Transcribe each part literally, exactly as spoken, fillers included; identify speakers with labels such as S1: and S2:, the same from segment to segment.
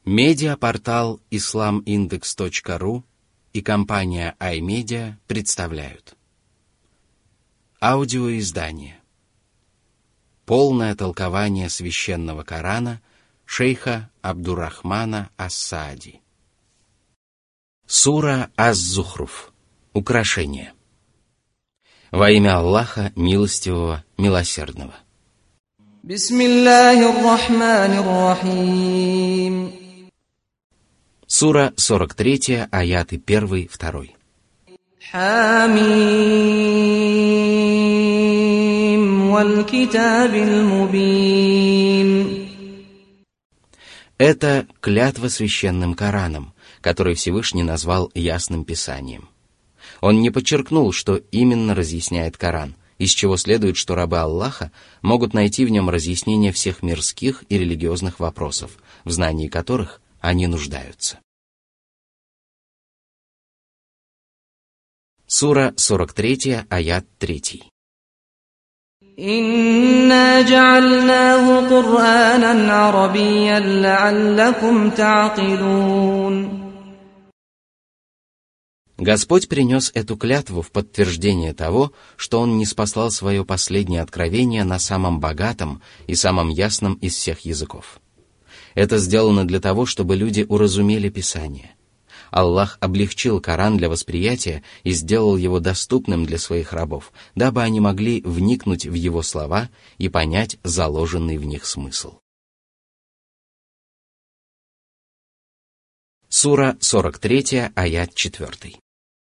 S1: Медиапортал ислам индекс точка ру и компания iMedia представляют аудиоиздание «Полное толкование священного Корана» шейха Абдуррахмана ас-Саади. Сура Аз-Зухруф. Украшение. Во имя Аллаха, милостивого, милосердного.
S2: Бисмиллахир-рахманир-рахим.
S1: Сура сорок три, аяты один, два.
S2: Хамим валь китабиль мубин.
S1: Это клятва священным Кораном, который Всевышний назвал ясным писанием. Он не подчеркнул, что именно разъясняет Коран, из чего следует, что рабы Аллаха могут найти в нем разъяснение всех мирских и религиозных вопросов, в знании которых они нуждаются. Сура сорок три, аят три.
S2: Инна джа'альнаху Кур'анан арабийян ла'аллакум та'килун.
S1: Господь принес эту клятву в подтверждение того, что Он ниспослал свое последнее откровение на самом богатом и самом ясном из всех языков. Это сделано для того, чтобы люди уразумели Писание. Аллах облегчил Коран для восприятия и сделал его доступным для своих рабов, дабы они могли вникнуть в его слова и понять заложенный в них смысл. Сура сорок три, аят четыре.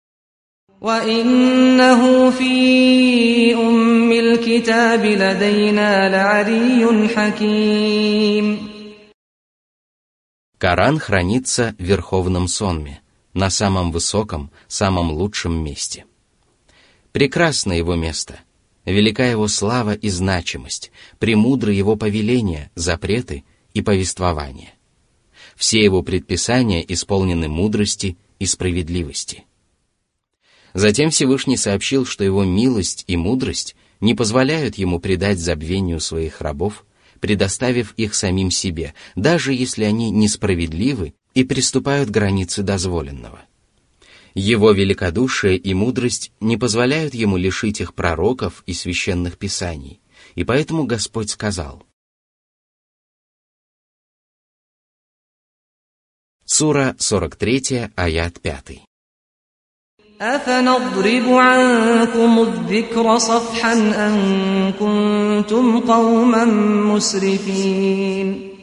S2: وَإِنَّهُ فِي أُمِّ الْكِتَابِ لَدَيْنَا لَعَلِيٌّ حَكِيمٌ.
S1: Коран хранится в Верховном Сонме, на самом высоком, самом лучшем месте. Прекрасно его место, велика его слава и значимость, премудры его повеления, запреты и повествования. Все его предписания исполнены мудрости и справедливости. Затем Всевышний сообщил, что его милость и мудрость не позволяют ему предать забвению своих рабов, предоставив их самим себе, даже если они несправедливы и приступают к границе дозволенного. Его великодушие и мудрость не позволяют ему лишить их пророков и священных писаний, и поэтому Господь сказал. Сура сорок три, аят пять.
S2: أَفَنَضْرِبُ عَنْكُمُ الذِّكْرَ صَفْحًا أَنْ كُنْتُمْ قَوْمًا مُسْرِفِينَ.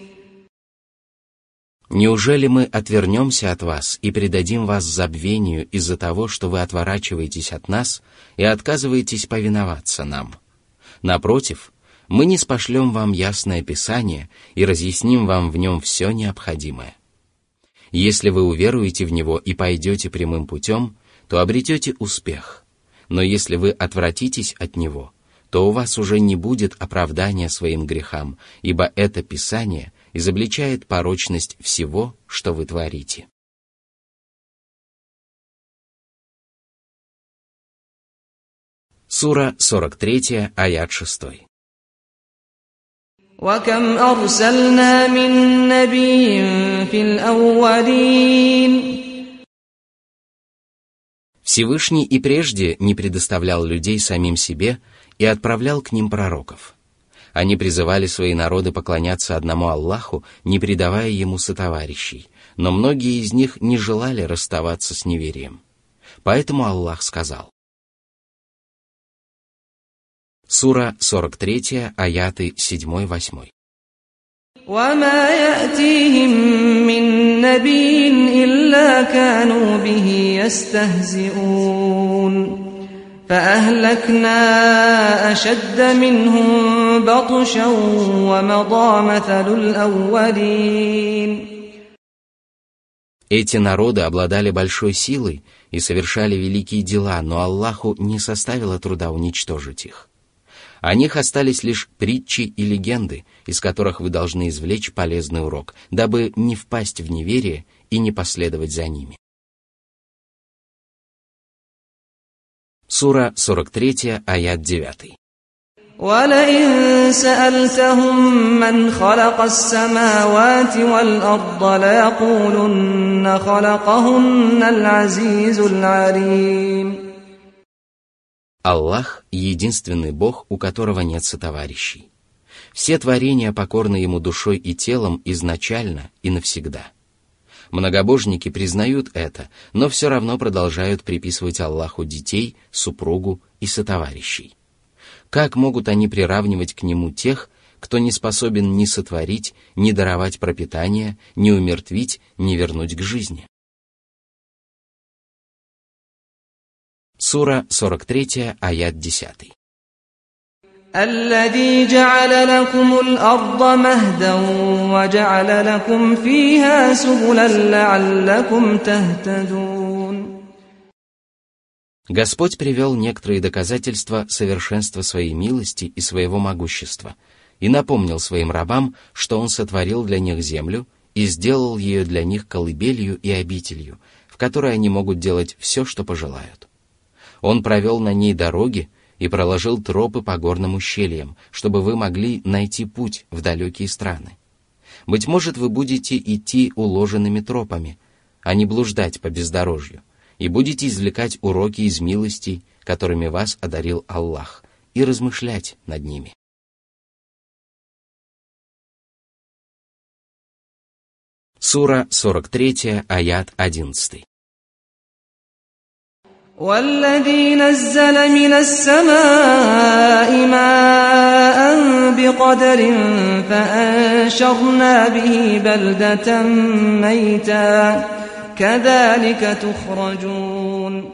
S1: Неужели мы отвернемся от вас и предадим вас забвению из-за того, что вы отворачиваетесь от нас и отказываетесь повиноваться нам? Напротив, мы ниспошлем вам ясное Писание и разъясним вам в нем все необходимое. Если вы уверуете в него и пойдете прямым путем, то обретете успех. Но если вы отвратитесь от него, то у вас уже не будет оправдания своим грехам, ибо это Писание изобличает порочность всего, что вы творите. Сура сорок три, аят шесть.
S2: وَكَمْ أَرْسَلْنَا مِن نَّبِيٍّ فِي الْأَوَّلِينَ.
S1: Всевышний и прежде не предоставлял людей самим себе и отправлял к ним пророков. Они призывали свои народы поклоняться одному Аллаху, не предавая ему сотоварищей, но многие из них не желали расставаться с неверием. Поэтому Аллах сказал. Сура сорок три, аяты семь-восемь.
S2: وَمَا يَأْتِيهِم مِّن نَّبِيٍّ إِلَّا كَانُوا بِهِ يَسْتَهْزِئُونَ فَأَهْلَكْنَا أَشَدَّ مِنْهُم بَطْشًا وَمَضَىٰ مَثَلُ الْأَوَّلِينَ.
S1: Эти народы обладали большой силой и совершали великие дела, но Аллаху не составило труда уничтожить их. О них остались лишь притчи и легенды, из которых вы должны извлечь полезный урок, дабы не впасть в неверие и не последовать за ними. Сура сорок три, аят девять.
S2: وَلَئِن سَأَلْتَهُم مَّنْ خَلَقَ السَّمَاوَاتِ وَالْأَرْضَ لَيَقُولُنَّ خَلَقَهُنَّ الْعَزِيزُ الْعَلِيمُ.
S1: Аллах — единственный Бог, у которого нет сотоварищей. Все творения покорны Ему душой и телом изначально и навсегда. Многобожники признают это, но все равно продолжают приписывать Аллаху детей, супругу и сотоварищей. Как могут они приравнивать к Нему тех, кто не способен ни сотворить, ни даровать пропитание, ни умертвить, ни вернуть к жизни? Сура сорок три, аят десять.
S2: الذي جعل لكم الأرض مهدا وجعل لكم فيها سبلا لعلكم تهتدون.
S1: Господь привел некоторые доказательства совершенства своей милости и своего могущества и напомнил своим рабам, что Он сотворил для них землю и сделал ее для них колыбелью и обителью, в которой они могут делать все, что пожелают. Он провел на ней дороги и проложил тропы по горным ущельям, чтобы вы могли найти путь в далекие страны. Быть может, вы будете идти уложенными тропами, а не блуждать по бездорожью, и будете извлекать уроки из милостей, которыми вас одарил Аллах, и размышлять над ними. Сура сорок три, аят одиннадцать.
S2: والذي نزل من السماء ماء بقدر فأنشرنا به بلدة ميتا كذلك تخرجون.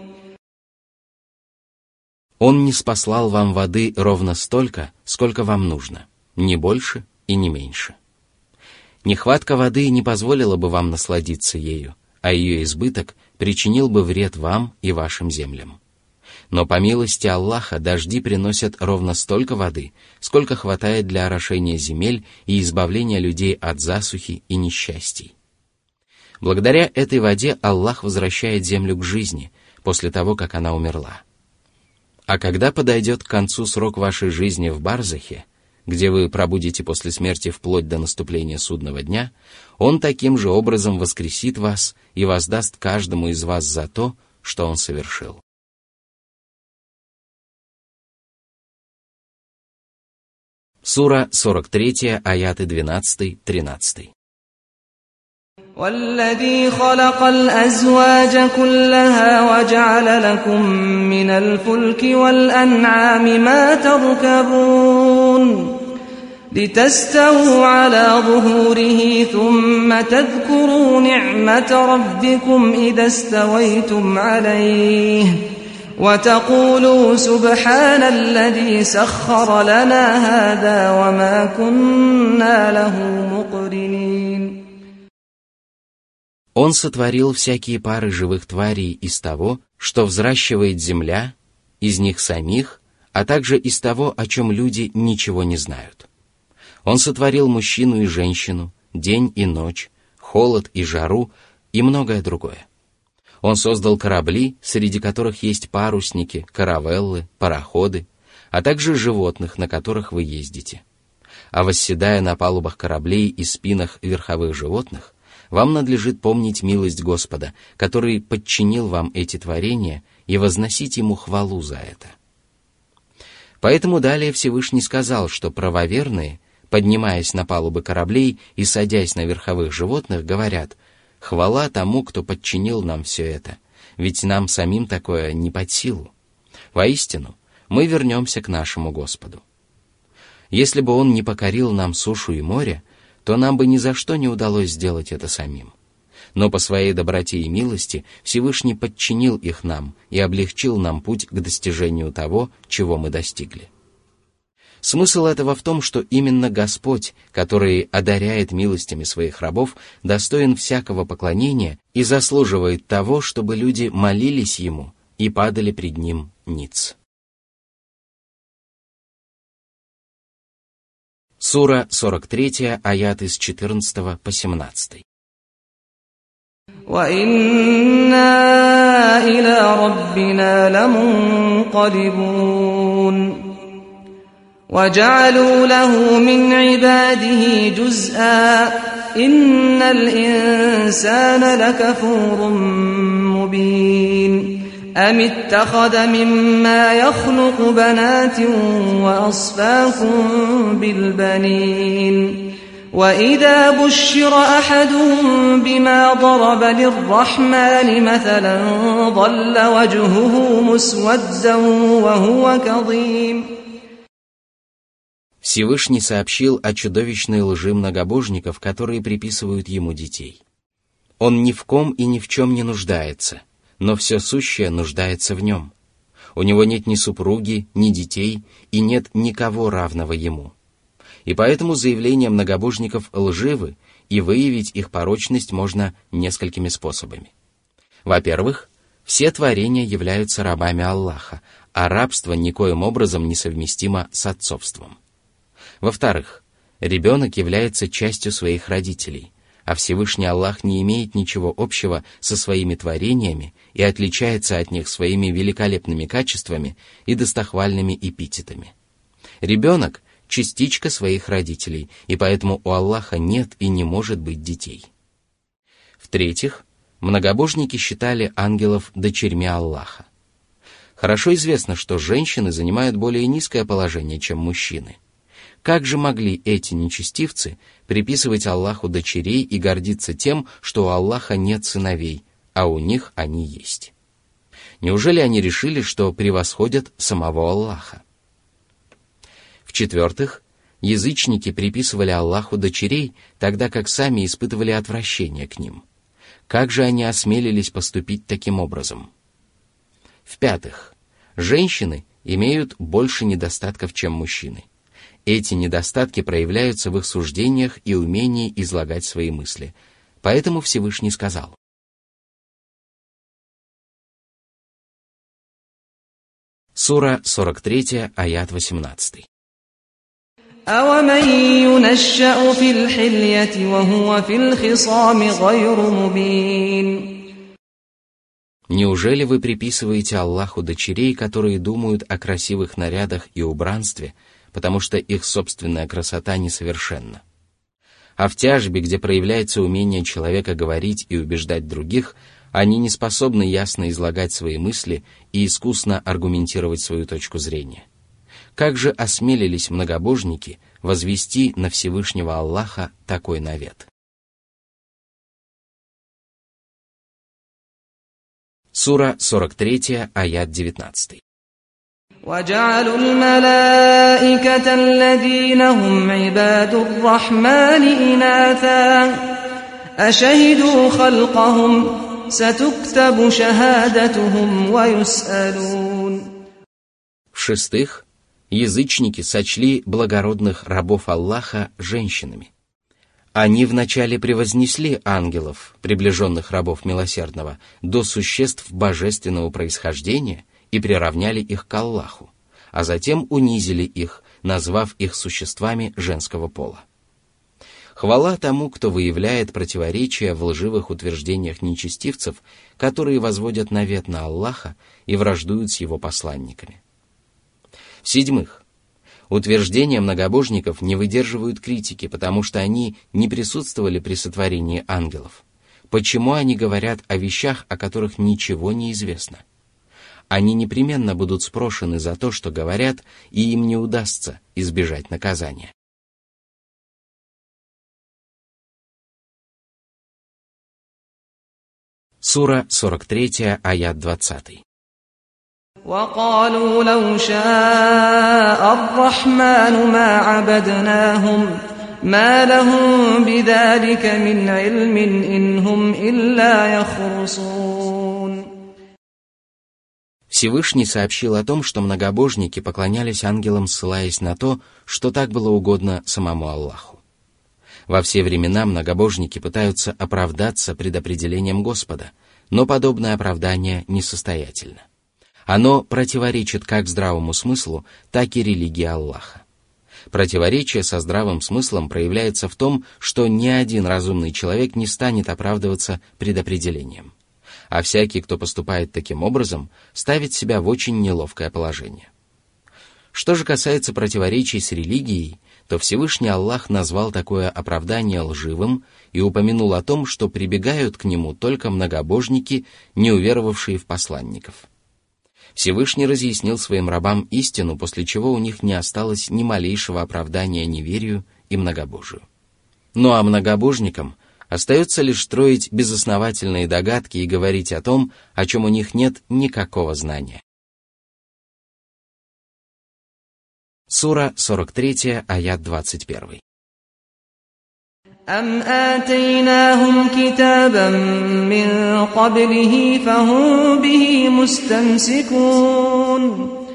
S1: Он не спаслал вам воды ровно столько, сколько вам нужно, не больше и не меньше. Нехватка воды не позволила бы вам насладиться ею, а ее избыток причинил бы вред вам и вашим землям. Но по милости Аллаха дожди приносят ровно столько воды, сколько хватает для орошения земель и избавления людей от засухи и несчастий. Благодаря этой воде Аллах возвращает землю к жизни после того, как она умерла. А когда подойдет к концу срок вашей жизни в барзахе, где вы пробудете после смерти вплоть до наступления судного дня, Он таким же образом воскресит вас и воздаст каждому из вас за то, что он совершил. Сура сорок три, аяты двенадцать-тринадцать.
S2: والذي خلق الأزواج كلها وجعل لكم من الفلك والأنعام ما تركبون لتستووا على ظهوره ثم تذكروا نعمة ربكم إذا استويتم عليه وتقولوا سبحان الذي سخر لنا هذا وما كنا له مقرنين.
S1: Он сотворил всякие пары живых тварей из того, что взращивает земля, из них самих, а также из того, о чем люди ничего не знают. Он сотворил мужчину и женщину, день и ночь, холод и жару и многое другое. Он создал корабли, среди которых есть парусники, каравеллы, пароходы, а также животных, на которых вы ездите. А восседая на палубах кораблей и спинах верховых животных, вам надлежит помнить милость Господа, который подчинил вам эти творения, и возносить Ему хвалу за это. Поэтому далее Всевышний сказал, что правоверные, поднимаясь на палубы кораблей и садясь на верховых животных, говорят: «Хвала тому, кто подчинил нам все это, ведь нам самим такое не под силу. Воистину, мы вернемся к нашему Господу». Если бы Он не покорил нам сушу и море, то нам бы ни за что не удалось сделать это самим. Но по своей доброте и милости Всевышний подчинил их нам и облегчил нам путь к достижению того, чего мы достигли. Смысл этого в том, что именно Господь, который одаряет милостями своих рабов, достоин всякого поклонения и заслуживает того, чтобы люди молились Ему и падали пред Ним ниц. Сура сорок три, аяты с четырнадцатого по семнадцатый.
S2: وَإِنَّا إِلَى رَبِّنَا لَمُنْقَلِبُونَ وجعلوا له من عباده جزءا إن الإنسان لكفور مبين أم اتخذ مما يخلق بنات وأصفاكم بالبنين وإذا بشر أحدهم بما ضرب للرحمن مثلا ظل وجهه مسودا وهو كظيم.
S1: Всевышний сообщил о чудовищной лжи многобожников, которые приписывают ему детей. Он ни в ком и ни в чем не нуждается, но все сущее нуждается в нем. У него нет ни супруги, ни детей, и нет никого равного ему. И поэтому заявления многобожников лживы, и выявить их порочность можно несколькими способами. Во-первых, все творения являются рабами Аллаха, а рабство никоим образом не совместимо с отцовством. Во-вторых, ребенок является частью своих родителей, а Всевышний Аллах не имеет ничего общего со своими творениями и отличается от них своими великолепными качествами и достохвальными эпитетами. Ребенок – частичка своих родителей, и поэтому у Аллаха нет и не может быть детей. В-третьих, многобожники считали ангелов дочерьми Аллаха. Хорошо известно, что женщины занимают более низкое положение, чем мужчины. Как же могли эти нечестивцы приписывать Аллаху дочерей и гордиться тем, что у Аллаха нет сыновей, а у них они есть? Неужели они решили, что превосходят самого Аллаха? В-четвертых, язычники приписывали Аллаху дочерей, тогда как сами испытывали отвращение к ним. Как же они осмелились поступить таким образом? В-пятых, женщины имеют больше недостатков, чем мужчины. Эти недостатки проявляются в их суждениях и умении излагать свои мысли. Поэтому Всевышний сказал: Сура сорок три, аят восемнадцатый.
S2: أَوَمَن يُنَشَّأُ فِي الْحِلْيَةِ وَهُوَ فِي الْخِصَامِ غَيْرُ مُبِينٍ.
S1: Неужели вы приписываете Аллаху дочерей, которые думают о красивых нарядах и убранстве, потому что их собственная красота несовершенна? А в тяжбе, где проявляется умение человека говорить и убеждать других, они не способны ясно излагать свои мысли и искусно аргументировать свою точку зрения. Как же осмелились многобожники возвести на Всевышнего Аллаха такой навет? Сура сорок три, аят девятнадцатый.
S2: وَجَعَلُوا الْمَلَائِكَةَ الَّذِينَ هُمْ عِبَادُ الرَّحْمَنِ إِنَاثًا أَشَهِدُوا خَلْقَهُمْ سَتُكْتَبُ شَهَادَتُهُمْ وَيُسْأَلُونَ.
S1: В-шестых, язычники сочли благородных рабов Аллаха женщинами. Они вначале превознесли ангелов, приближенных рабов милосердного, до существ божественного происхождения и приравняли их к Аллаху, а затем унизили их, назвав их существами женского пола. Хвала тому, кто выявляет противоречия в лживых утверждениях нечестивцев, которые возводят навет на Аллаха и враждуют с его посланниками. В-седьмых, утверждения многобожников не выдерживают критики, потому что они не присутствовали при сотворении ангелов. Почему они говорят о вещах, о которых ничего не известно? Они непременно будут спрошены за то, что говорят, и им не удастся избежать наказания. Сура сорок три, аят двадцатый.
S2: وَقَالُوا لَوْ شَاءَ الرَّحْمَنُ مَا عَبَدْنَاهُمْ مَا لَهُم بِذَلِكَ مِنْ عِلْمٍ إِنْ هُمْ إِلَّا يَخْرُصُونَ.
S1: Всевышний сообщил о том, что многобожники поклонялись ангелам, ссылаясь на то, что так было угодно самому Аллаху. Во все времена многобожники пытаются оправдаться предопределением Господа, но подобное оправдание несостоятельно. Оно противоречит как здравому смыслу, так и религии Аллаха. Противоречие со здравым смыслом проявляется в том, что ни один разумный человек не станет оправдываться предопределением. А всякий, кто поступает таким образом, ставит себя в очень неловкое положение. Что же касается противоречий с религией, то Всевышний Аллах назвал такое оправдание лживым и упомянул о том, что прибегают к нему только многобожники, не уверовавшие в посланников. Всевышний разъяснил своим рабам истину, после чего у них не осталось ни малейшего оправдания неверию и многобожию. Ну а многобожникам остается лишь строить безосновательные догадки и говорить о том, о чем у них нет никакого знания. Сура сорок три, аят двадцать один.
S2: أَمْ آتَيْنَاهُمْ كِتَابًا مِّن قَبْلِهِ فَهُمْ بِهِ مُسْتَمْسِكُونَ.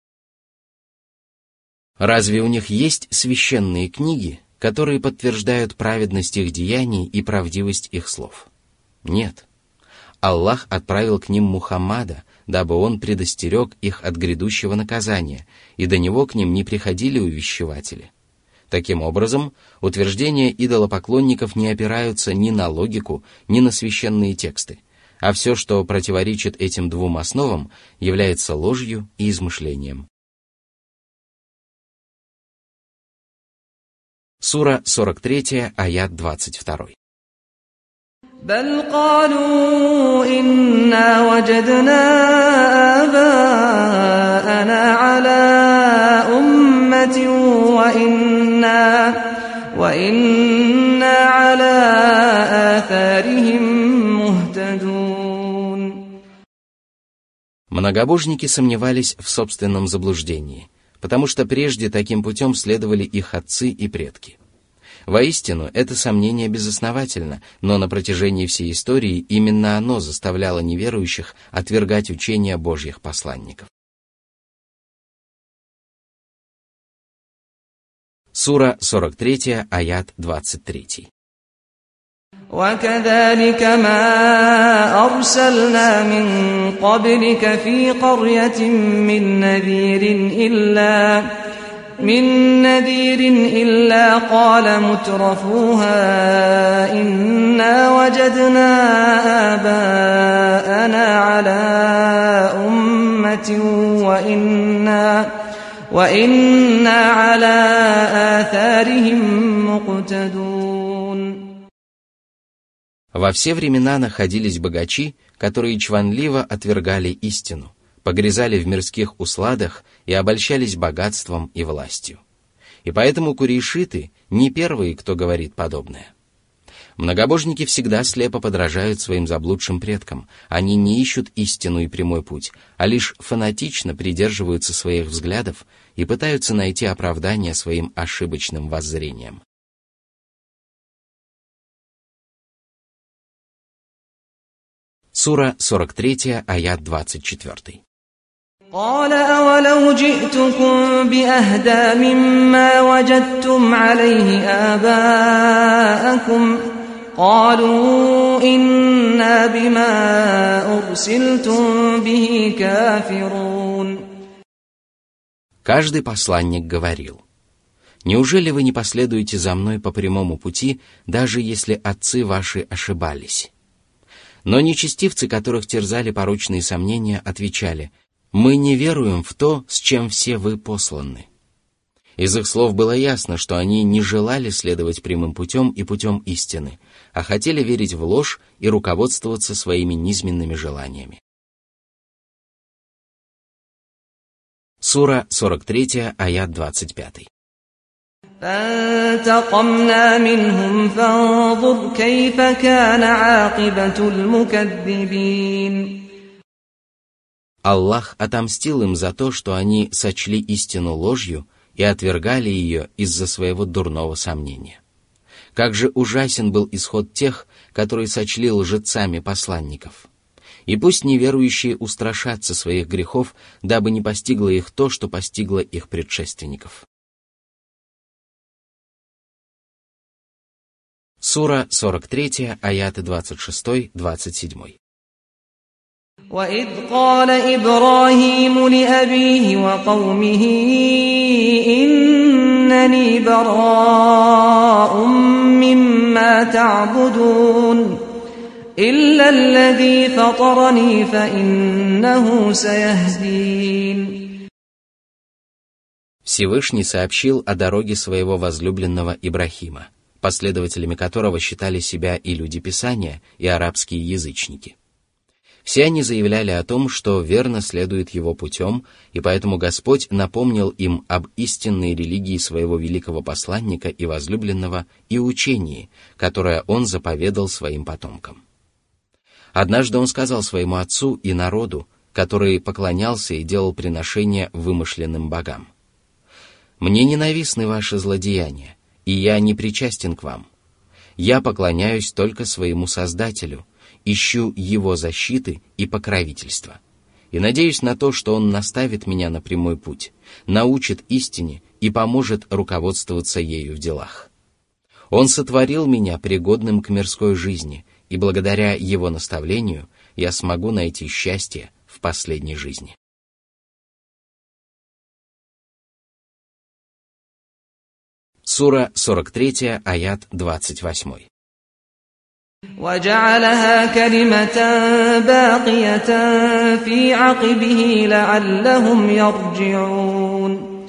S1: Разве у них есть священные книги, которые подтверждают праведность их деяний и правдивость их слов? Нет. Аллах отправил к ним Мухаммада, дабы он предостерег их от грядущего наказания, и до него к ним не приходили увещеватели. Таким образом, утверждения идолопоклонников не опираются ни на логику, ни на священные тексты, а все, что противоречит этим двум основам, является ложью и измышлением. Сура сорок три, аят двадцать два.
S2: بل قالوا إنا وجدنا آباءنا على أمة وإنا, وإنا على آثارهم مهتدون.
S1: Многобожники сомневались в собственном заблуждении, потому что прежде таким путем следовали их отцы и предки. Воистину, это сомнение безосновательно, но на протяжении всей истории именно оно заставляло неверующих отвергать учения Божьих посланников. Сура сорок три, аят двадцать три.
S2: وَكَذَلِكَ مَا أَرْسَلْنَا مِن قَبْلِكَ فِي قَرْيَةٍ مِّن نَّذِيرٍ إِلَّا من نذير إلا قال مترفوها إنا وجدنا آباءنا على أمة وإنا, وإنا على آثارهم مقتدون.
S1: Во все времена находились богачи, которые чванливо отвергали истину, погрязали в мирских усладах и обольщались богатством и властью. И поэтому курейшиты не первые, кто говорит подобное. Многобожники всегда слепо подражают своим заблудшим предкам, они не ищут истину и прямой путь, а лишь фанатично придерживаются своих взглядов и пытаются найти оправдание своим ошибочным воззрениям. Сура сорок три, аят двадцать четыре.
S2: قال أولو جئتكم بأهدى مما وجدتم عليه آباءكم قالوا إنا بما أرسلتم به كافرون.
S1: Каждый посланник говорил: «Неужели вы не последуете за мной по прямому пути, даже если отцы ваши ошибались?» Но нечестивцы, которых терзали порочные сомнения, отвечали: «Мы не веруем в то, с чем все вы посланы». Из их слов было ясно, что они не желали следовать прямым путем и путем истины, а хотели верить в ложь и руководствоваться своими низменными желаниями. Сура сорок три, аят двадцать пять.
S2: فانتقمنا منهم فانظر كيف كان عاقبة المكذبين.
S1: Аллах отомстил им за то, что они сочли истину ложью и отвергали ее из-за своего дурного сомнения. Как же ужасен был исход тех, которые сочли лжецами посланников. И пусть неверующие устрашатся своих грехов, дабы не постигло их то, что постигло их предшественников. Сура сорок три, аяты двадцать шесть двадцать семь.
S2: وَإِذْ قَالَ إِبْرَاهِيمُ لِأَبِيهِ وَقَوْمِهِ إِنَّنِي بَرَاءٌ مِّمَّا تَعْبُدُونَ إِلَّا الَّذِي فَطَرَنِي فَإِنَّهُ سَيَهْدِينِ.
S1: Всевышний сообщил о дороге своего возлюбленного Ибрахима, последователями которого считали себя и люди Писания, и арабские язычники. Все они заявляли о том, что верно следуют его путем, и поэтому Господь напомнил им об истинной религии своего великого посланника и возлюбленного и учении, которое он заповедал своим потомкам. Однажды он сказал своему отцу и народу, который поклонялся и делал приношения вымышленным богам: «Мне ненавистны ваши злодеяния, и я не причастен к вам. Я поклоняюсь только своему Создателю, ищу Его защиты и покровительства, и надеюсь на то, что Он наставит меня на прямой путь, научит истине и поможет руководствоваться ею в делах. Он сотворил меня пригодным к мирской жизни, и благодаря Его наставлению я смогу найти счастье в последней жизни». Сура сорок три, аят двадцать восемь.
S2: وَجَعَلَهَا كَلِمَةً بَاقِيَةً فِي عَقِبِهِ لَعَلَّهُمْ يَرْجِعُونَ.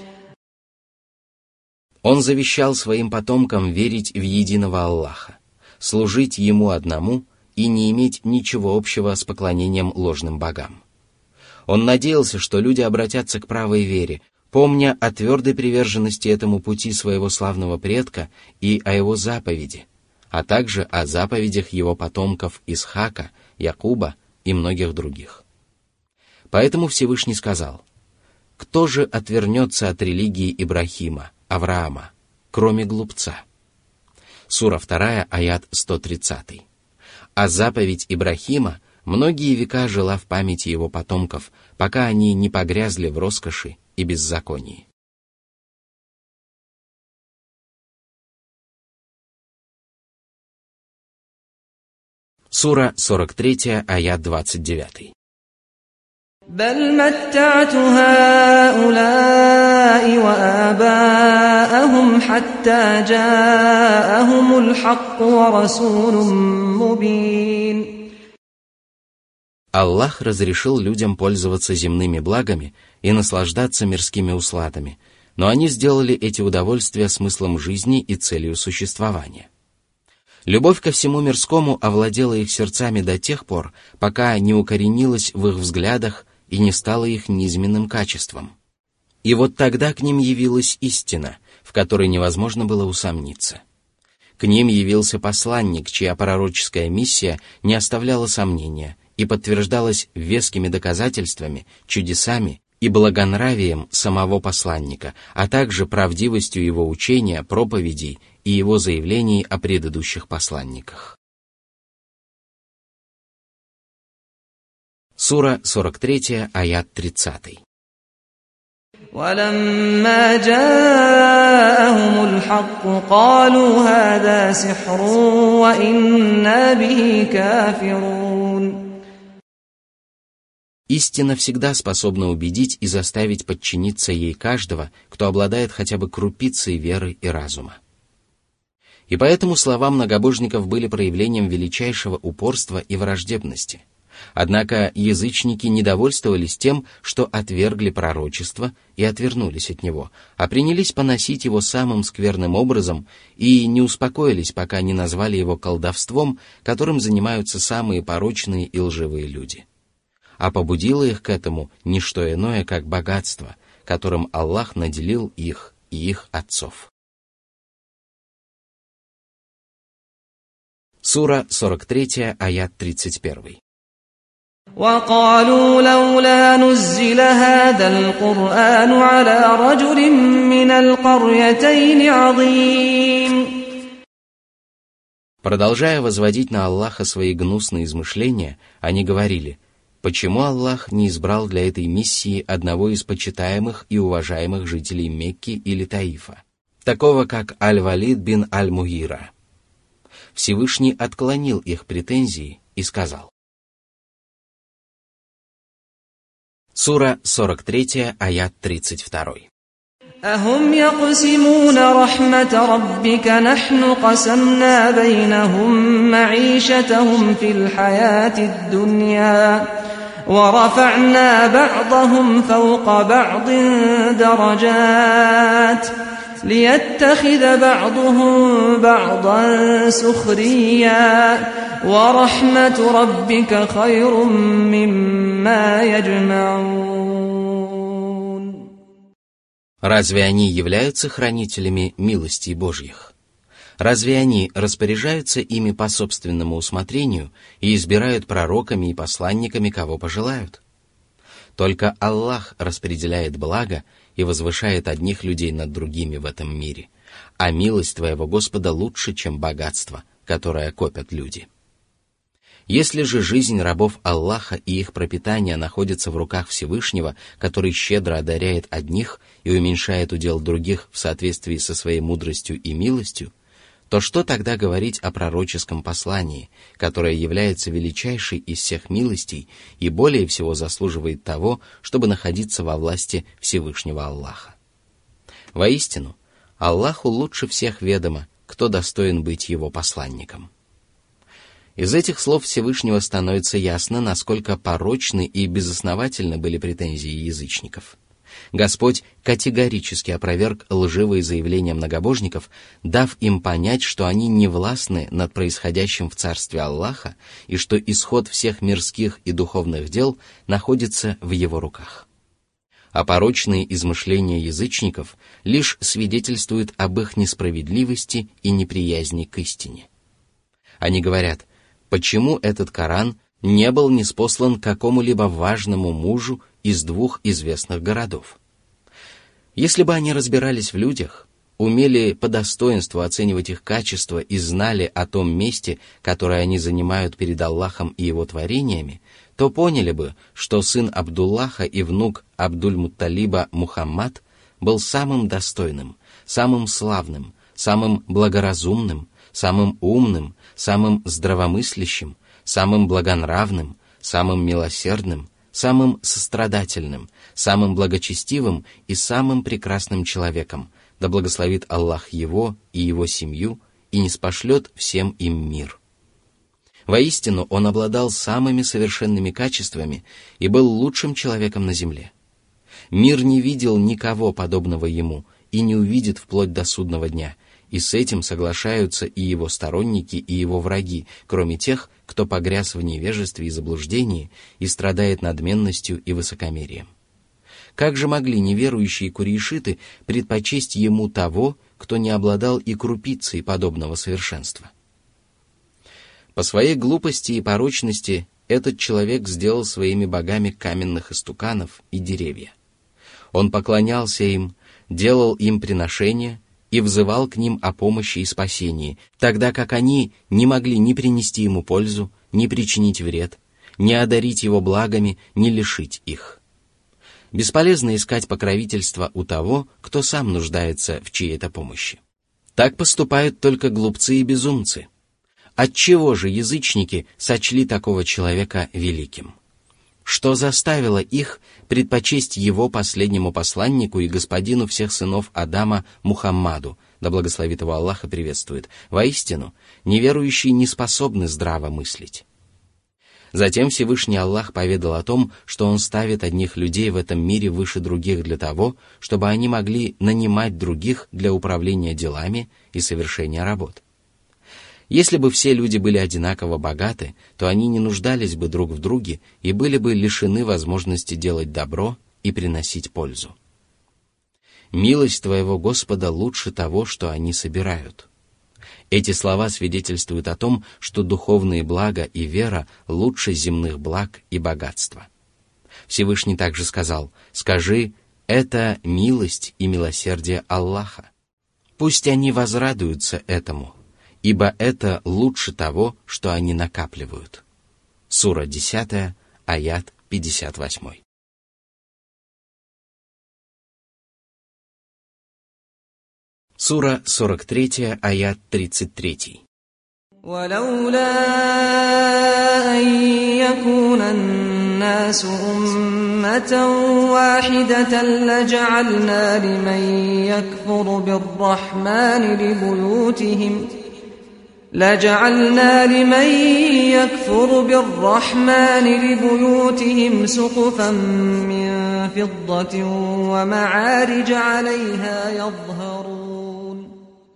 S1: Он завещал своим потомкам верить в единого Аллаха, служить Ему одному и не иметь ничего общего с поклонением ложным богам. Он надеялся, что люди обратятся к правой вере, помня о твердой приверженности этому пути своего славного предка и о его заповеди, а также о заповедях его потомков Исхака, Якуба и многих других. Поэтому Всевышний сказал: «Кто же отвернется от религии Ибрахима, Авраама, кроме глупца?» Сура два, аят сто тридцать. А заповедь Ибрахима многие века жила в памяти его потомков, пока они не погрязли в роскоши и беззаконии. Сура сорок три, аят двадцать девять.
S2: بَلْ مَتَّعْتُ هَؤُلَاءِ وَآبَاءَهُمْ حَتَّى جَاءَهُمُ الْحَقُّ وَرَسُولٌ مُبِينٌ.
S1: Аллах разрешил людям пользоваться земными благами и наслаждаться мирскими усладами, но они сделали эти удовольствия смыслом жизни и целью существования. Любовь ко всему мирскому овладела их сердцами до тех пор, пока не укоренилась в их взглядах и не стала их низменным качеством. И вот тогда к ним явилась истина, в которой невозможно было усомниться. К ним явился посланник, чья пророческая миссия не оставляла сомнения и подтверждалась вескими доказательствами, чудесами и благонравием самого посланника, а также правдивостью его учения, проповедей и его заявлений о предыдущих посланниках. Сура сорок три, аят тридцать.
S2: وَلَمَّا جَاءَهُمُ الْحَقُّ قَالُوا هَذَا سِحْرٌ وَإِنَّا بِهِ كَافِرُونَ.
S1: Истина всегда способна убедить и заставить подчиниться ей каждого, кто обладает хотя бы крупицей веры и разума. И поэтому слова многобожников были проявлением величайшего упорства и враждебности. Однако язычники не довольствовались тем, что отвергли пророчество и отвернулись от него, а принялись поносить его самым скверным образом и не успокоились, пока не назвали его колдовством, которым занимаются самые порочные и лживые люди. А побудило их к этому не что иное, как богатство, которым Аллах наделил их и их отцов. Сура сорок три, аят тридцать один.
S2: وَقَالُوا لَوْلَا نُزِّلَ هَذَا الْقُرْآنُ عَلَى رَجُلٍ مِّنَ الْقَرْيَتَيْنِ عَظِيمٍ.
S1: Продолжая возводить на Аллаха свои гнусные измышления, они говорили: почему Аллах не избрал для этой миссии одного из почитаемых и уважаемых жителей Мекки или Таифа, такого как Аль-Валид бин Аль-Мугира? Всевышний отклонил их претензии и сказал. Сура сорок три, аят тридцать два.
S2: أَهُمْ يَقْسِمُونَ رَحْمَةَ رَبِّكَ نَحْنُ قَسَمْنَا بَيْنَهُمْ مَعِيشَتَهُمْ فِي الْحَيَاةِ الدُّنْيَا ورفعنا بعضهم فوق بعض درجات ليتخذ بعضهم بعضا سخريا ورحمة ربك خير مما يجمعون.
S1: Разве они являются хранителями милостей Божьих? Разве они распоряжаются ими по собственному усмотрению и избирают пророками и посланниками, кого пожелают? Только Аллах распределяет благо и возвышает одних людей над другими в этом мире, а милость твоего Господа лучше, чем богатство, которое копят люди. Если же жизнь рабов Аллаха и их пропитание находятся в руках Всевышнего, который щедро одаряет одних и уменьшает удел других в соответствии со своей мудростью и милостью, то что тогда говорить о пророческом послании, которое является величайшей из всех милостей и более всего заслуживает того, чтобы находиться во власти Всевышнего Аллаха? Воистину, Аллаху лучше всех ведомо, кто достоин быть его посланником. Из этих слов Всевышнего становится ясно, насколько порочны и безосновательны были претензии язычников. Господь категорически опроверг лживые заявления многобожников, дав им понять, что они не властны над происходящим в царстве Аллаха и что исход всех мирских и духовных дел находится в его руках. А порочные измышления язычников лишь свидетельствуют об их несправедливости и неприязни к истине. Они говорят: почему этот Коран не был ниспослан какому-либо важному мужу из двух известных городов? Если бы они разбирались в людях, умели по достоинству оценивать их качества и знали о том месте, которое они занимают перед Аллахом и его творениями, то поняли бы, что сын Абдуллаха и внук Абдуль-Мутталиба Мухаммад был самым достойным, самым славным, самым благоразумным, самым умным, самым здравомыслящим, самым благонравным, самым милосердным, самым сострадательным, самым благочестивым и самым прекрасным человеком, да благословит Аллах его и его семью и ниспошлет всем им мир. Воистину, он обладал самыми совершенными качествами и был лучшим человеком на земле. Мир не видел никого подобного ему и не увидит вплоть до судного дня, и с этим соглашаются и его сторонники, и его враги, кроме тех, кто погряз в невежестве и заблуждении и страдает надменностью и высокомерием. Как же могли неверующие курейшиты предпочесть ему того, кто не обладал и крупицей подобного совершенства? По своей глупости и порочности этот человек сделал своими богами каменных истуканов и деревья. Он поклонялся им, делал им приношения и взывал к ним о помощи и спасении, тогда как они не могли ни принести ему пользу, ни причинить вред, ни одарить его благами, ни лишить их. Бесполезно искать покровительства у того, кто сам нуждается в чьей-то помощи. Так поступают только глупцы и безумцы. Отчего же язычники сочли такого человека великим? Что заставило их предпочесть его последнему посланнику и господину всех сынов Адама Мухаммаду, да благословит его Аллах и приветствует? Воистину, неверующие не способны здраво мыслить. Затем Всевышний Аллах поведал о том, что Он ставит одних людей в этом мире выше других для того, чтобы они могли нанимать других для управления делами и совершения работ. Если бы все люди были одинаково богаты, то они не нуждались бы друг в друге и были бы лишены возможности делать добро и приносить пользу. Милость твоего Господа лучше того, что они собирают. Эти слова свидетельствуют о том, что духовные блага и вера лучше земных благ и богатства. Всевышний также сказал: «Скажи, это милость и милосердие Аллаха. Пусть они возрадуются этому, ибо это лучше того, что они накапливают». Сура десятая, аят пятьдесят восемь. Сура сорок третья, аят тридцать три.
S2: ولولا أن يكون الناس أمة واحدة لجعلنا لمن يكفر بالرحمن لبيوتهم لجعلنا لمن يكفر بالرحمن لبيوتهم سقفا من فضة ومعارج عليها يظهرون.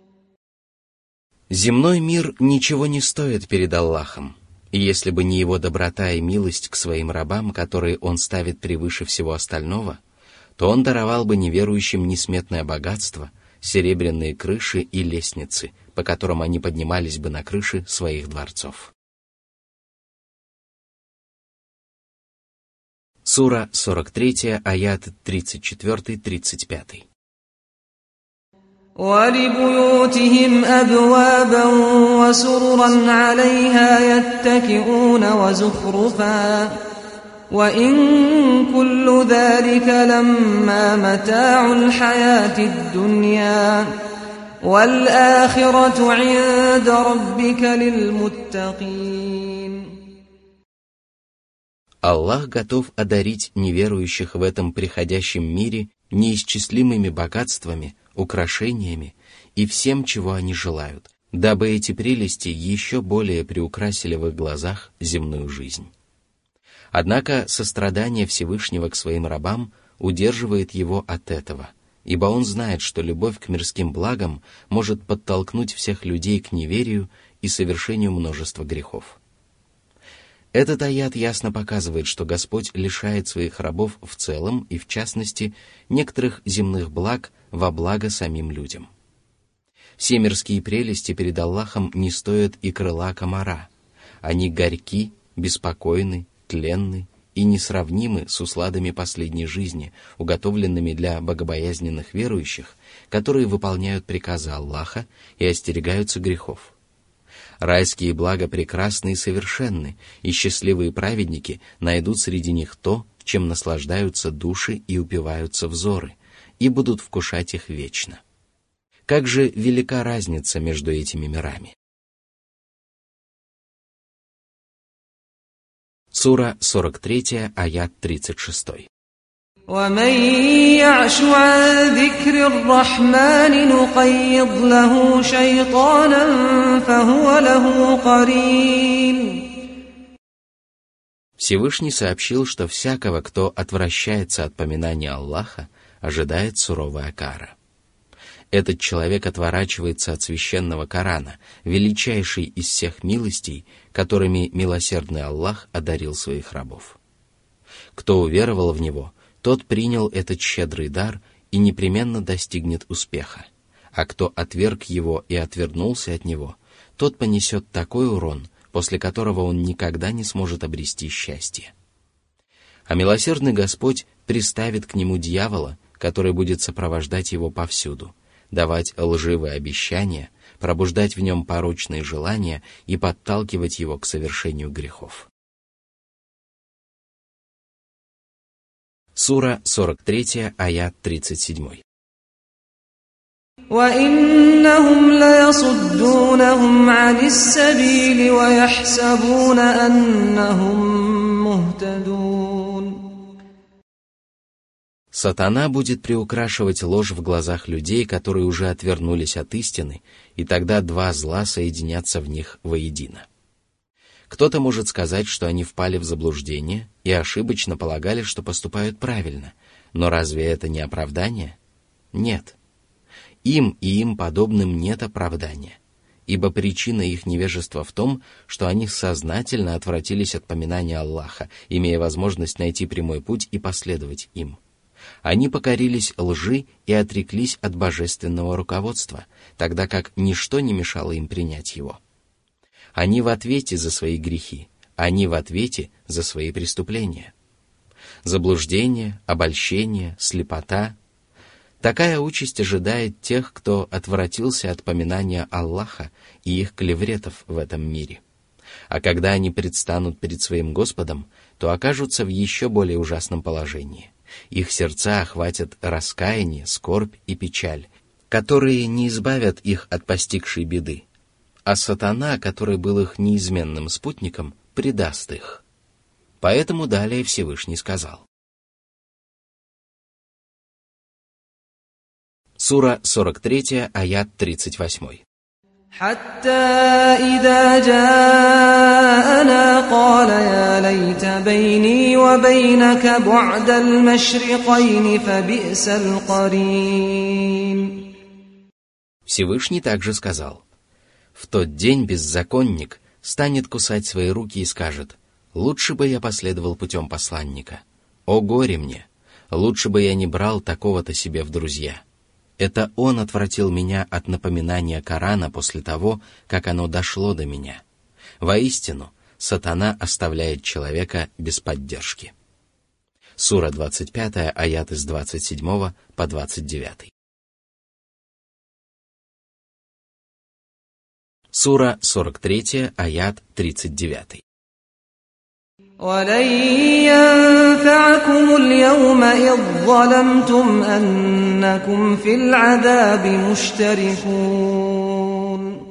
S1: Земной мир ничего не стоит перед Аллахом, и если бы не его доброта и милость к своим рабам, которые он ставит превыше всего остального, то он даровал бы неверующим несметное богатство, серебряные крыши и лестницы, по которым они поднимались бы на крыши своих дворцов. Сура сорок три, аят тридцать четыре тридцать пять.
S2: وَلِبُيُوتِهِمْ أَبْوَابًا وَسُرُرًا عَلَيْهَا يَتَّكِئُونَ وَزُخْرُفًا وَإِن كُلُّ ذَلِكَ لَمَّا مَتَاعُ الْحَيَاةِ الدُّنْيَا وَالْآخِرَةُ عِندَ رَبِّكَ لِلْمُتَّقِينَ.
S1: Аллах готов одарить неверующих в этом приходящем мире неисчислимыми богатствами, украшениями и всем, чего они желают, дабы эти прелести еще более приукрасили в их глазах земную жизнь. Однако сострадание Всевышнего к своим рабам удерживает его от этого, ибо он знает, что любовь к мирским благам может подтолкнуть всех людей к неверию и совершению множества грехов. Этот аят ясно показывает, что Господь лишает своих рабов в целом и в частности некоторых земных благ во благо самим людям. Все мирские прелести перед Аллахом не стоят и крыла комара. Они горьки, беспокойны, тленны и несравнимы с усладами последней жизни, уготовленными для богобоязненных верующих, которые выполняют приказы Аллаха и остерегаются грехов. Райские блага прекрасны и совершенны, и счастливые праведники найдут среди них то, чем наслаждаются души и упиваются взоры, и будут вкушать их вечно. Как же велика разница между этими мирами? Сура сорок три, аят тридцать шесть.
S2: وَمَن يَعْشُ عَن ذِكْرِ الرَّحْمَنِ نُقَيِّضْ لَهُ شَيْطَانًا فَهُوَ لَهُ قَرِينٌ.
S1: Всевышний сообщил, что всякого, кто отвращается от поминания Аллаха, ожидает суровая кара. Этот человек отворачивается от священного Корана, величайшей из всех милостей, которыми милосердный Аллах одарил своих рабов. Кто уверовал в него, тот принял этот щедрый дар и непременно достигнет успеха, а кто отверг его и отвернулся от него, тот понесет такой урон, после которого он никогда не сможет обрести счастье. А милосердный Господь приставит к нему дьявола, который будет сопровождать его повсюду, давать лживые обещания, пробуждать в нем порочные желания и подталкивать его к совершению грехов. Сура сорок три, аят тридцать семь.
S2: وَإِنَّهُمْ لَيَصُدُّونَهُمْ عَنِ السَّبِيلِ وَيَحْسَبُونَ أَنَّهُمْ مُهْتَدُونَ.
S1: Сатана будет приукрашивать ложь в глазах людей, которые уже отвернулись от истины, и тогда два зла соединятся в них воедино. Кто-то может сказать, что они впали в заблуждение и ошибочно полагали, что поступают правильно, но разве это не оправдание? Нет. Им и им подобным нет оправдания, ибо причина их невежества в том, что они сознательно отвратились от поминания Аллаха, имея возможность найти прямой путь и последовать им. Они покорились лжи и отреклись от божественного руководства, тогда как ничто не мешало им принять его. Они в ответе за свои грехи, они в ответе за свои преступления. Заблуждение, обольщение, слепота. Такая участь ожидает тех, кто отвратился от поминания Аллаха и их клевретов в этом мире. А когда они предстанут перед своим Господом, то окажутся в еще более ужасном положении. Их сердца охватят раскаяние, скорбь и печаль, которые не избавят их от постигшей беды. А сатана, который был их неизменным спутником, предаст их. Поэтому далее Всевышний сказал. Сура сорок три, аят тридцать восемь.
S2: حتى إذا جاءنا قال يا ليت بيني وبينك بعد المشرقين فبئس القرين.
S1: Всевышний также сказал: в тот день беззаконник станет кусать свои руки и скажет: лучше бы я последовал путем посланника. О горе мне! Лучше бы я не брал такого-то себе в друзья. Это он отвратил меня от напоминания Корана после того, как оно дошло до меня. Воистину, сатана оставляет человека без поддержки. Сура двадцать пятая, аяты с двадцать седьмого по двадцать девятый. Сура сорок третья, аят тридцать девятый.
S2: ولن ينفعكم اليوم إذ ظلمتم أنكم في العذاب مشتركون.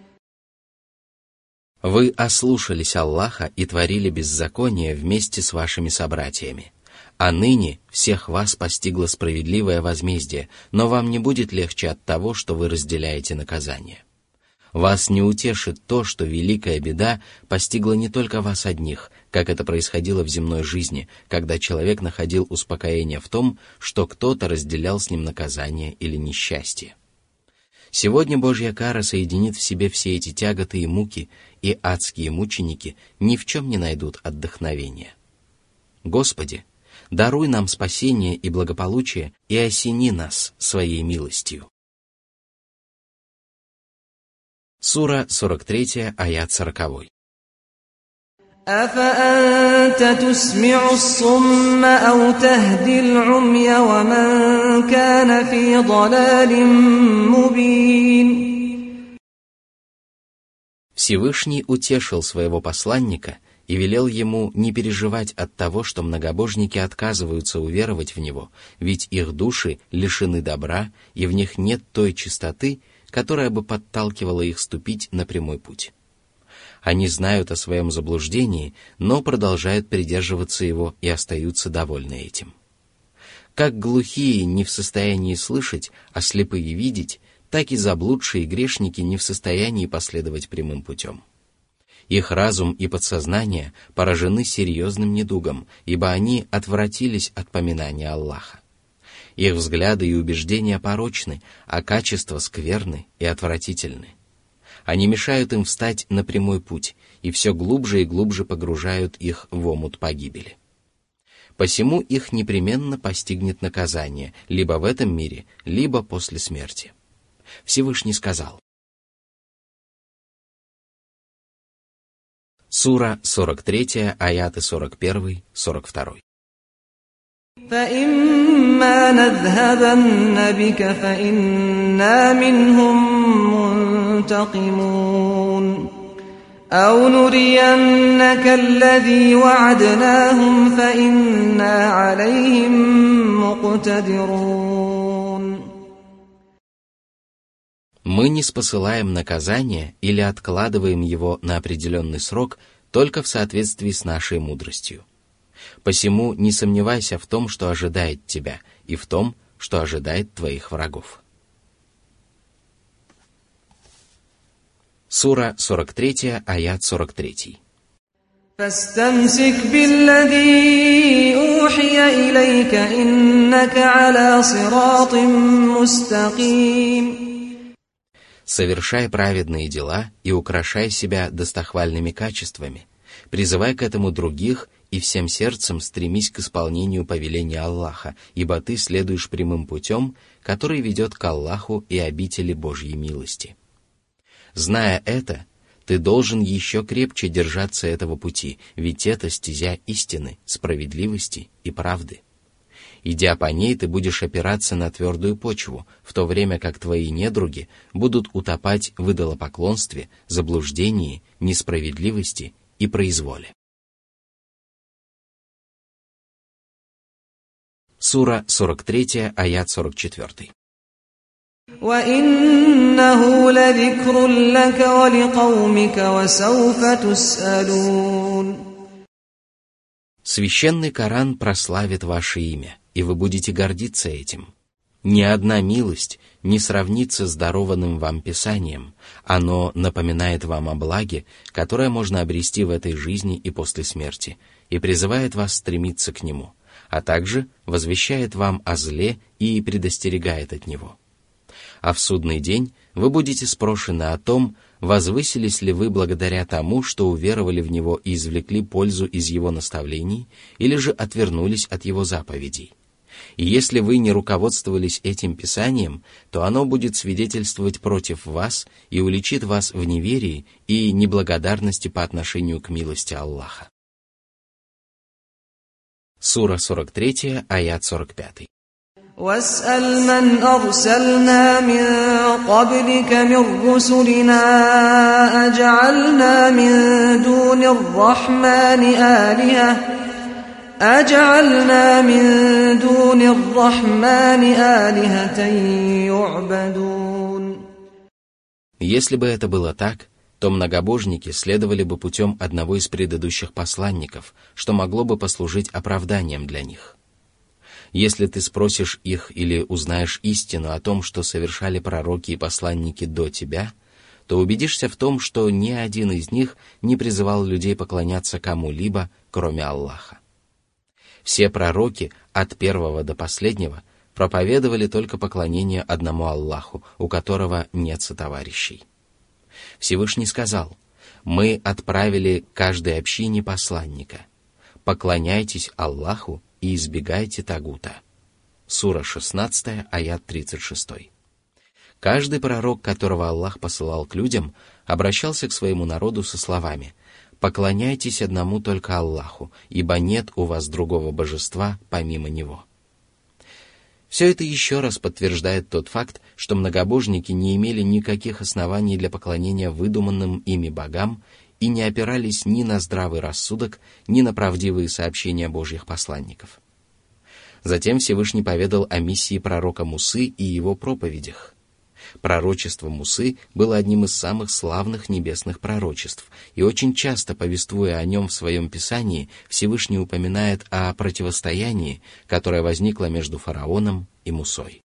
S1: Вы ослушались Аллаха и творили беззаконие вместе с вашими собратьями. А ныне всех вас постигло справедливое возмездие, но вам не будет легче от того, что вы разделяете наказание. Вас не утешит то, что великая беда постигла не только вас одних, как это происходило в земной жизни, когда человек находил успокоение в том, что кто-то разделял с ним наказание или несчастье. Сегодня Божья кара соединит в себе все эти тяготы и муки, и адские мученики ни в чем не найдут отдохновения. Господи, даруй нам спасение и благополучие и осени нас своей милостью. Сура сорок третья, аят сороковой.
S2: أفأنت تسمع الصم أو تهدي العمي ومن كان في ضلال مبين.
S1: Всевышний утешил своего посланника и велел ему не переживать от того, что многобожники отказываются уверовать в него, ведь их души лишены добра, и в них нет той чистоты, которая бы подталкивала их ступить на прямой путь. Они знают о своем заблуждении, но продолжают придерживаться его и остаются довольны этим. Как глухие не в состоянии слышать, а слепые видеть, так и заблудшие грешники не в состоянии последовать прямым путем. Их разум и подсознание поражены серьезным недугом, ибо они отвратились от поминания Аллаха. Их взгляды и убеждения порочны, а качества скверны и отвратительны. Они мешают им встать на прямой путь и все глубже и глубже погружают их в омут погибели. Посему их непременно постигнет наказание либо в этом мире, либо после смерти. Всевышний сказал. Сура сорок третья, аяты сорок первый, сорок второй.
S2: فإما نذهبن بك فإنا منهم منتقمون أو نرينك الذي وعدناهم فإنا عليهم مقتدرون.
S1: Мы не спосылаем наказание или откладываем его на определенный срок только в соответствии с нашей мудростью. Посему не сомневайся в том, что ожидает тебя, и в том, что ожидает твоих врагов. Сура сорок третья, аят сорок третий.
S2: فاستمسك بالذي أوحي إليك إنك على صراط مستقيم.
S1: Совершай праведные дела и украшай себя достохвальными качествами, призывай к этому других и всем сердцем стремись к исполнению повеления Аллаха, ибо ты следуешь прямым путем, который ведет к Аллаху и обители Божьей милости. Зная это, ты должен еще крепче держаться этого пути, ведь это стезя истины, справедливости и правды. Идя по ней, ты будешь опираться на твердую почву, в то время как твои недруги будут утопать в идолопоклонстве, заблуждении, несправедливости и произволе. Сура сорок третья, аят сорок четвёртый.
S2: وَإِنَّهُ لَذِكْرٌ لَكَ وَلِقَوْمِكَ وَسَوْفَ تُسْأَلُونَ.
S1: Священный Коран прославит ваше имя, и вы будете гордиться этим. Ни одна милость не сравнится с дарованным вам Писанием. Оно напоминает вам о благе, которое можно обрести в этой жизни и после смерти, и призывает вас стремиться к нему, а также возвещает вам о зле и предостерегает от него. А в судный день вы будете спрошены о том, возвысились ли вы благодаря тому, что уверовали в него и извлекли пользу из его наставлений, или же отвернулись от его заповедей. И если вы не руководствовались этим Писанием, то оно будет свидетельствовать против вас и уличит вас в неверии и неблагодарности по отношению к милости Аллаха. Сура сорок три, аят сорок пять.
S2: واسأل من أرسلنا من قبلك من رسلنا أجعلنا من دون الرحمن آلهة أجعلنا من دون الرحمن آلهة يعبدون.
S1: Если бы это было так, то многобожники следовали бы путем одного из предыдущих посланников, что могло бы послужить оправданием для них. Если ты спросишь их или узнаешь истину о том, что совершали пророки и посланники до тебя, то убедишься в том, что ни один из них не призывал людей поклоняться кому-либо, кроме Аллаха. Все пророки, от первого до последнего, проповедовали только поклонение одному Аллаху, у которого нет сотоварищей. Всевышний сказал: «Мы отправили каждой общине посланника. Поклоняйтесь Аллаху и избегайте тагута». Сура шестнадцать, аят тридцать шесть. Каждый пророк, которого Аллах посылал к людям, обращался к своему народу со словами: «Поклоняйтесь одному только Аллаху, ибо нет у вас другого божества помимо Него». Все это еще раз подтверждает тот факт, что многобожники не имели никаких оснований для поклонения выдуманным ими богам и не опирались ни на здравый рассудок, ни на правдивые сообщения Божьих посланников. Затем Всевышний поведал о миссии пророка Мусы и его проповедях. Пророчество Мусы было одним из самых славных небесных пророчеств, и очень часто, повествуя о нем в своем Писании, Всевышний упоминает о противостоянии, которое возникло между фараоном и Мусой.